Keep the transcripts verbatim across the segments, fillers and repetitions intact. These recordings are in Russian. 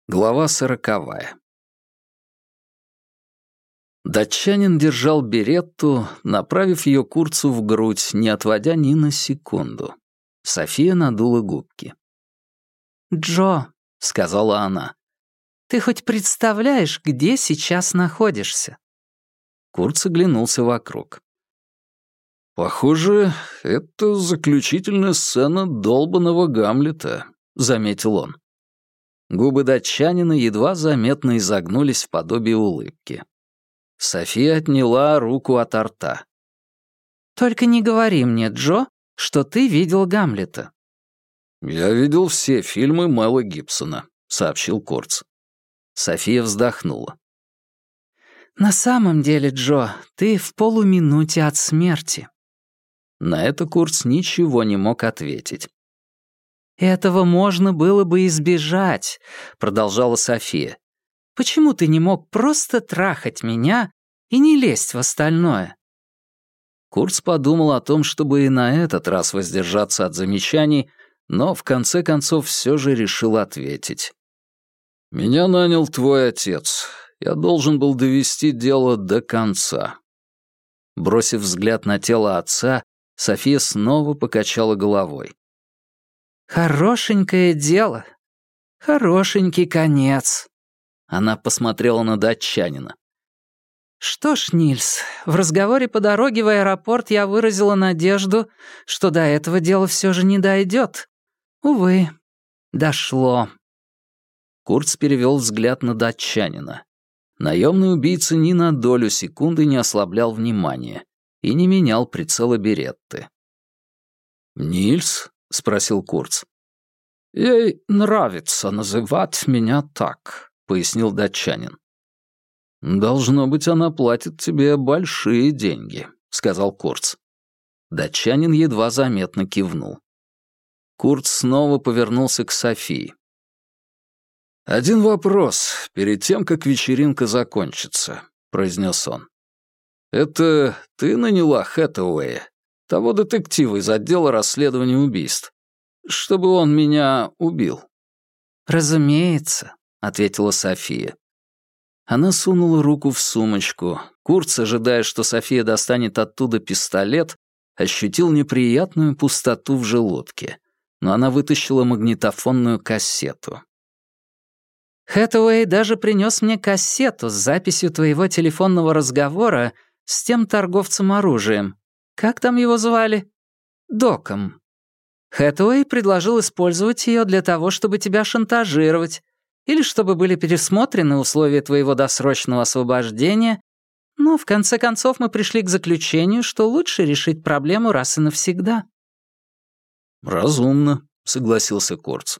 Глава сороковая. Датчанин держал беретту, направив ее Курцу в грудь, не отводя ни на секунду. София надула губки. «Джо», — сказала она, — «ты хоть представляешь, где сейчас находишься?» Курц оглянулся вокруг. «Похоже, это заключительная сцена долбаного Гамлета», — заметил он. Губы датчанина едва заметно изогнулись в подобие улыбки. София отняла руку от рта. «Только не говори мне, Джо, что ты видел Гамлета». «Я видел все фильмы Мэла Гибсона», — сообщил Курц. София вздохнула. «На самом деле, Джо, ты в полуминуте от смерти». На это Курц ничего не мог ответить. «Этого можно было бы избежать», — продолжала София. «Почему ты не мог просто трахать меня и не лезть в остальное?» Курц подумал о том, чтобы и на этот раз воздержаться от замечаний, но в конце концов все же решил ответить. «Меня нанял твой отец. Я должен был довести дело до конца». Бросив взгляд на тело отца, София снова покачала головой. «Хорошенькое дело. Хорошенький конец». Она посмотрела на датчанина. «Что ж, Нильс, в разговоре по дороге в аэропорт я выразила надежду, что до этого дела все же не дойдет. Увы, дошло». Курц перевел взгляд на датчанина. Наемный убийца ни на долю секунды не ослаблял внимания и не менял прицела беретты. «Нильс?» — спросил Курц. «Ей нравится называть меня так», — пояснил датчанин. «Должно быть, она платит тебе большие деньги», — сказал Курц. Датчанин едва заметно кивнул. Курц снова повернулся к Софии. «Один вопрос, перед тем, как вечеринка закончится», — произнес он. «Это ты наняла Хэтэуэя, того детектива из отдела расследования убийств, чтобы он меня убил?» «Разумеется», — ответила София. Она сунула руку в сумочку. Курц, ожидая, что София достанет оттуда пистолет, ощутил неприятную пустоту в желудке, но она вытащила магнитофонную кассету. «Хэтэуэй даже принес мне кассету с записью твоего телефонного разговора с тем торговцем оружием. Как там его звали? Доком. Хэтэуэй предложил использовать ее для того, чтобы тебя шантажировать, или чтобы были пересмотрены условия твоего досрочного освобождения, но в конце концов мы пришли к заключению, что лучше решить проблему раз и навсегда». «Разумно», — согласился Курц.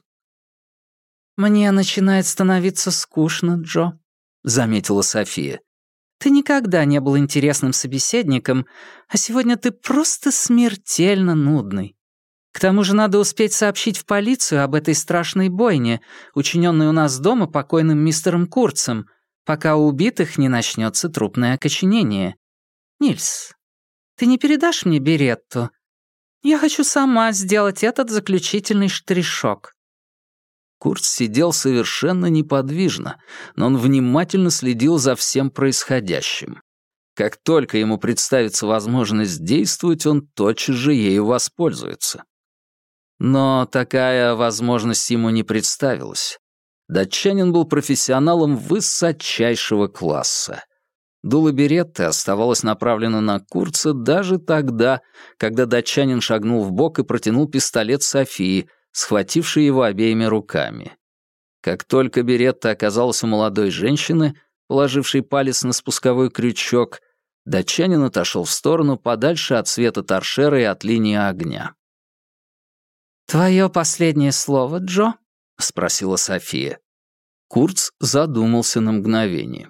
«Мне начинает становиться скучно, Джо», — заметила София. «Ты никогда не был интересным собеседником, а сегодня ты просто смертельно нудный. К тому же надо успеть сообщить в полицию об этой страшной бойне, учиненной у нас дома покойным мистером Курцем, пока у убитых не начнется трупное окоченение. Нильс, ты не передашь мне беретту? Я хочу сама сделать этот заключительный штришок». Курц сидел совершенно неподвижно, но он внимательно следил за всем происходящим. Как только ему представится возможность действовать, он тотчас же ею воспользуется. Но такая возможность ему не представилась. Датчанин был профессионалом высочайшего класса. Дуло беретты оставалось направлено на Курца даже тогда, когда датчанин шагнул вбок и протянул пистолет Софии, схватившей его обеими руками. Как только беретта оказалась у молодой женщины, положившей палец на спусковой крючок, датчанин отошел в сторону подальше от света торшера и от линии огня. «Твое последнее слово, Джо?» — спросила София. Курц задумался на мгновение.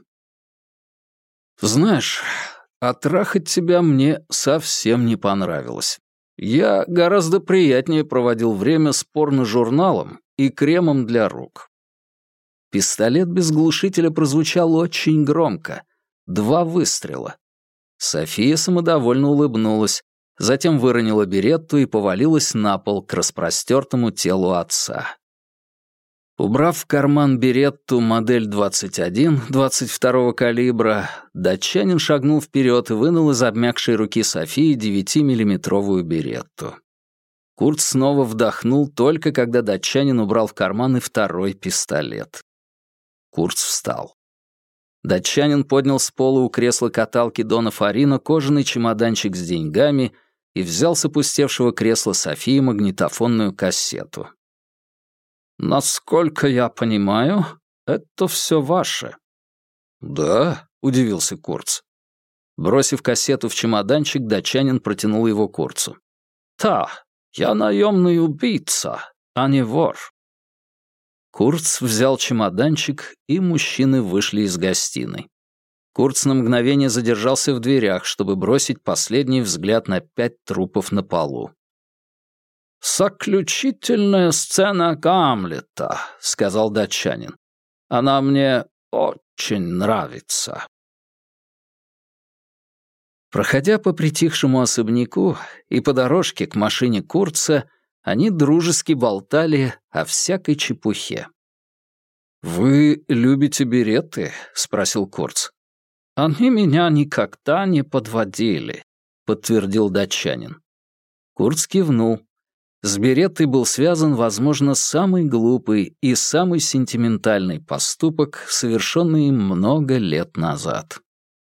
«Знаешь, оттрахать тебя мне совсем не понравилось. Я гораздо приятнее проводил время с порно-журналом и кремом для рук». Пистолет без глушителя прозвучал очень громко. Два выстрела. София самодовольно улыбнулась, затем выронила беретту и повалилась на пол к распростертому телу отца. Убрав в карман беретту модель двадцать один двадцать второго калибра, датчанин шагнул вперед и вынул из обмякшей руки Софии девятимиллиметровую беретту. Курт снова вдохнул только когда датчанин убрал в карман и второй пистолет. Курт встал. Датчанин поднял с пола у кресла-каталки Дона Фарино кожаный чемоданчик с деньгами и взял с опустевшего кресла Софии магнитофонную кассету. «Насколько я понимаю, это все ваше». «Да?» — удивился Курц. Бросив кассету в чемоданчик, датчанин протянул его Курцу. «Да, я наемный убийца, а не вор». Курц взял чемоданчик, и мужчины вышли из гостиной. Курц на мгновение задержался в дверях, чтобы бросить последний взгляд на пять трупов на полу. «Заключительная сцена Гамлета», — сказал датчанин. «Она мне очень нравится». Проходя по притихшему особняку и по дорожке к машине Курца, они дружески болтали о всякой чепухе. «Вы любите беретты?» — спросил Курц. «Они меня никогда не подводили», — подтвердил датчанин. Курц кивнул. С береттой был связан, возможно, самый глупый и самый сентиментальный поступок, совершенный им много лет назад.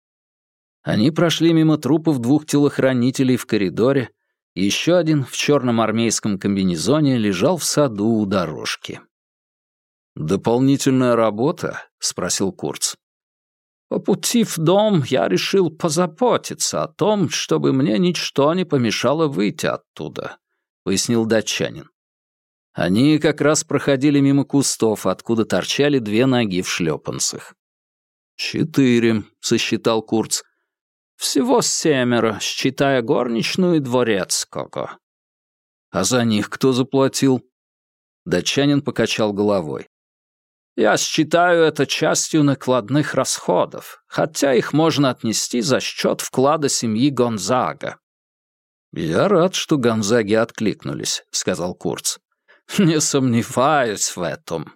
Они прошли мимо трупов двух телохранителей в коридоре, и еще один в черном армейском комбинезоне лежал в саду у дорожки. «Дополнительная работа?» — спросил Курц. «По пути в дом я решил позаботиться о том, чтобы мне ничто не помешало выйти оттуда», — пояснил датчанин. Они как раз проходили мимо кустов, откуда торчали две ноги в шлепанцах. «Четыре», — сосчитал Курц. «Всего семеро, считая горничную и дворецкого». «А за них кто заплатил?» Датчанин покачал головой. «Я считаю это частью накладных расходов, хотя их можно отнести за счет вклада семьи Гонзага». «Я рад, что Гонзаги откликнулись», — сказал Курц. «Не сомневаюсь в этом».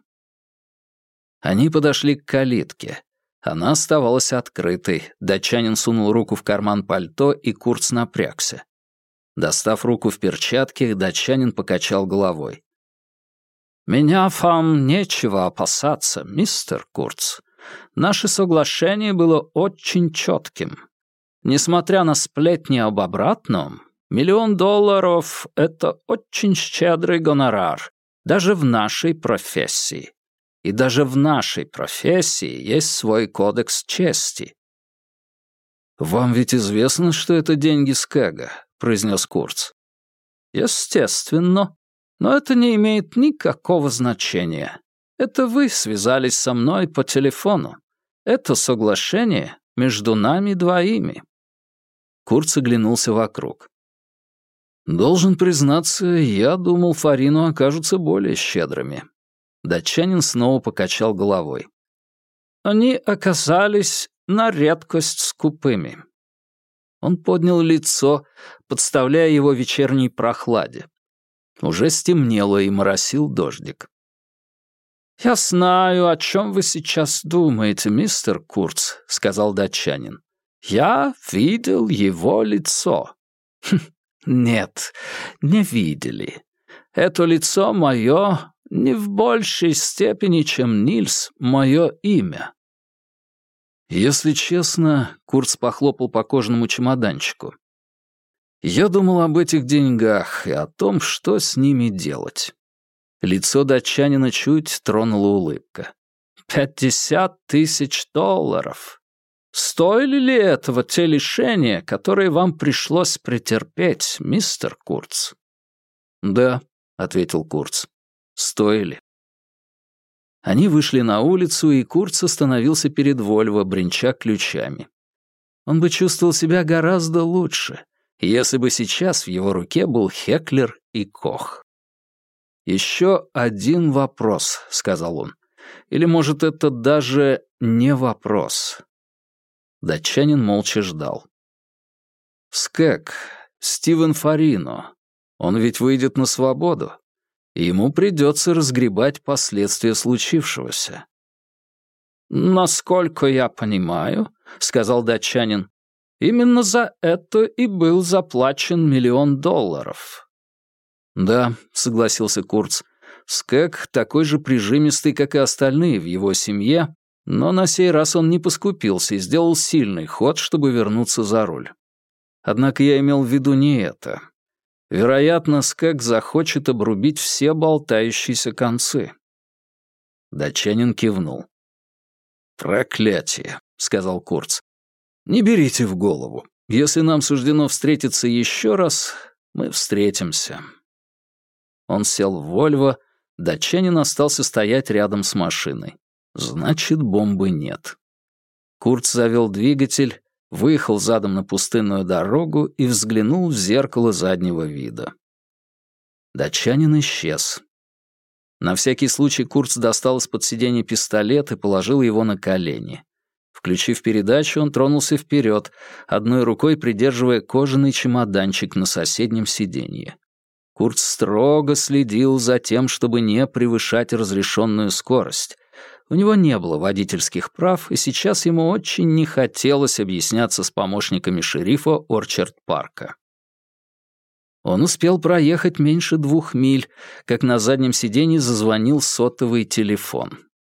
Они подошли к калитке. Она оставалась открытой. Датчанин сунул руку в карман пальто, и Курц напрягся. Достав руку в перчатке, датчанин покачал головой. «Меня вам нечего опасаться, мистер Курц. Наше соглашение было очень четким. Несмотря на сплетни об обратном, миллион долларов — это очень щедрый гонорар, даже в нашей профессии. И даже в нашей профессии есть свой кодекс чести». «Вам ведь известно, что это деньги Скэга», — произнес Курц. «Естественно. Но это не имеет никакого значения. Это вы связались со мной по телефону. Это соглашение между нами двоими». Курц оглянулся вокруг. «Должен признаться, я думал, Фарину окажутся более щедрыми». Датчанин снова покачал головой. «Они оказались на редкость скупыми». Он поднял лицо, подставляя его вечерней прохладе. Уже стемнело и моросил дождик. «Я знаю, о чем вы сейчас думаете, мистер Курц», — сказал датчанин. «Я видел его лицо». Хм, «Нет, не видели. Это лицо мое не в большей степени, чем Нильс, мое имя». «Если честно», — Курц похлопал по кожаному чемоданчику, «я думал об этих деньгах и о том, что с ними делать». Лицо датчанина чуть тронула улыбка. «Пятьдесят тысяч долларов. Стоили ли этого те лишения, которые вам пришлось претерпеть, мистер Курц?» «Да», — ответил Курц, — «стоили». Они вышли на улицу, и Курц остановился перед Вольво, бренча ключами. Он бы чувствовал себя гораздо лучше, если бы сейчас в его руке был Хеклер и Кох. «Еще один вопрос», — сказал он. «Или, может, это даже не вопрос?» Датчанин молча ждал. «Скэг, Стивен Фарино, он ведь выйдет на свободу. Ему придется разгребать последствия случившегося. «Насколько я понимаю, — сказал датчанин, — именно за это и был заплачен миллион долларов». «Да», — согласился Курц, — «Скэг такой же прижимистый, как и остальные в его семье, но на сей раз он не поскупился и сделал сильный ход, чтобы вернуться за руль. Однако я имел в виду не это. Вероятно, Скэг захочет обрубить все болтающиеся концы». Датчанин кивнул. «Проклятие», — сказал Курц. «Не берите в голову. Если нам суждено встретиться еще раз, мы встретимся». Он сел в Вольво, датчанин остался стоять рядом с машиной. Значит, бомбы нет. Курц завел двигатель, выехал задом на пустынную дорогу и взглянул в зеркало заднего вида. Датчанин исчез. На всякий случай Курц достал из-под сиденья пистолет и положил его на колени. Включив передачу, он тронулся вперед, одной рукой придерживая кожаный чемоданчик на соседнем сиденье. Курц строго следил за тем, чтобы не превышать разрешенную скорость. У него не было водительских прав, и сейчас ему очень не хотелось объясняться с помощниками шерифа Орчард-парка. Он успел проехать меньше двух миль, как на заднем сиденье зазвонил сотовый телефон.